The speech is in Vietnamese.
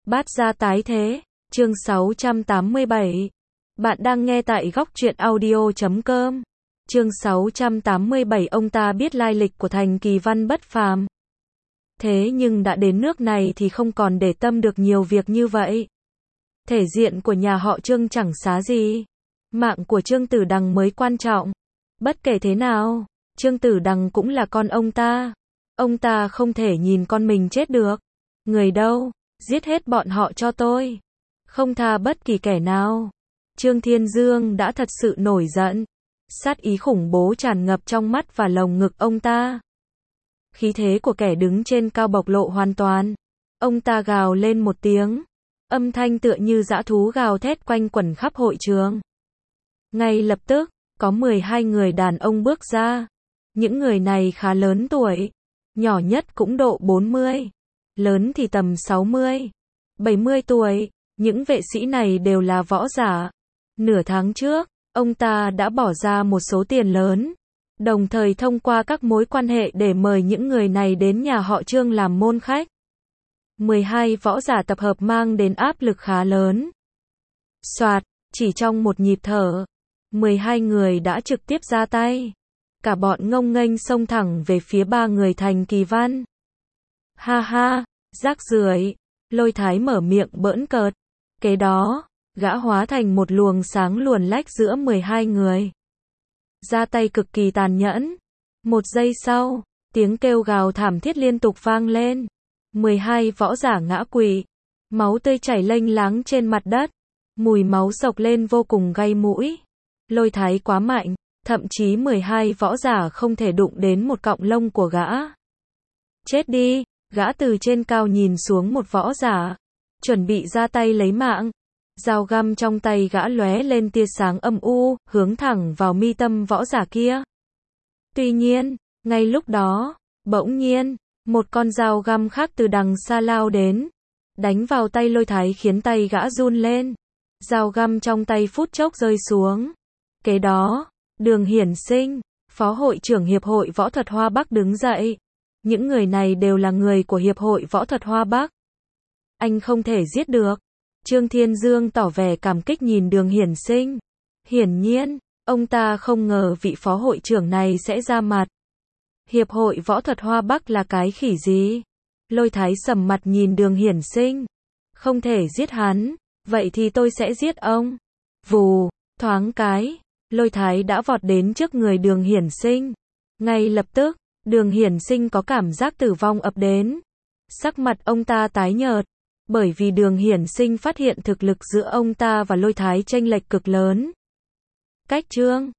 Bát gia tái thế, chương 687. Bạn đang nghe tại góc truyện audio.com. Chương 687 ông ta biết lai lịch của Thành Kỳ Văn bất phàm. Thế nhưng đã đến nước này thì không còn để tâm được nhiều việc như vậy. Thể diện của nhà họ Trương chẳng xá gì. Mạng của Trương Tử Đằng mới quan trọng. Bất kể thế nào, Trương Tử Đằng cũng là con ông ta. Ông ta không thể nhìn con mình chết được. Người đâu? Giết hết bọn họ cho tôi. Không tha bất kỳ kẻ nào. Trương Thiên Dương đã thật sự nổi giận. Sát ý khủng bố tràn ngập trong mắt và lồng ngực ông ta. Khí thế của kẻ đứng trên cao bộc lộ hoàn toàn. Ông ta gào lên một tiếng. Âm thanh tựa như dã thú gào thét quanh quẩn khắp hội trường. Ngay lập tức, có 12 người đàn ông bước ra. Những người này khá lớn tuổi. Nhỏ nhất cũng độ 40. Lớn thì tầm 60, 70 tuổi. Những vệ sĩ này đều là võ giả. Nửa tháng trước, ông ta đã bỏ ra một số tiền lớn, đồng thời thông qua các mối quan hệ để mời những người này đến nhà họ Trương làm môn khách. 12 võ giả tập hợp mang đến áp lực khá lớn. Soạt, chỉ trong một nhịp thở, 12 người đã trực tiếp ra tay. Cả bọn ngông nghênh xông thẳng về phía ba người Thành Kỳ Văn. Ha ha, rác rưởi, Lôi Thái mở miệng bỡn cợt. Kế đó, gã hóa thành một luồng sáng luồn lách giữa 12 người. Ra tay cực kỳ tàn nhẫn. Một giây sau, tiếng kêu gào thảm thiết liên tục vang lên. 12 võ giả ngã quỵ. Máu tươi chảy lênh láng trên mặt đất. Mùi máu sộc lên vô cùng gây mũi. Lôi Thái quá mạnh, thậm chí 12 võ giả không thể đụng đến một cọng lông của gã. Chết đi, gã từ trên cao nhìn xuống một võ giả, chuẩn bị ra tay lấy mạng. Dao găm trong tay gã lóe lên tia sáng âm u, hướng thẳng vào mi tâm võ giả kia. Tuy nhiên, ngay lúc đó, bỗng nhiên, một con dao găm khác từ đằng xa lao đến, đánh vào tay Lôi Thái khiến tay gã run lên. Dao găm trong tay phút chốc rơi xuống. Kế đó, Đường Hiển Sinh, Phó hội trưởng Hiệp hội Võ thuật Hoa Bắc đứng dậy. Những người này đều là người của Hiệp hội Võ thuật Hoa Bắc. Anh không thể giết được. Trương Thiên Dương tỏ vẻ cảm kích nhìn Đường Hiển Sinh. Hiển nhiên, ông ta không ngờ vị phó hội trưởng này sẽ ra mặt. Hiệp hội Võ thuật Hoa Bắc là cái khỉ gì? Lôi Thái sầm mặt nhìn Đường Hiển Sinh. Không thể giết hắn, vậy thì tôi sẽ giết ông. Vù, thoáng cái, Lôi Thái đã vọt đến trước người Đường Hiển Sinh. Ngay lập tức, Đường Hiển Sinh có cảm giác tử vong ập đến. Sắc mặt ông ta tái nhợt, bởi vì Đường Hiển Sinh phát hiện thực lực giữa ông ta và Lôi Thái chênh lệch cực lớn. Cách Trương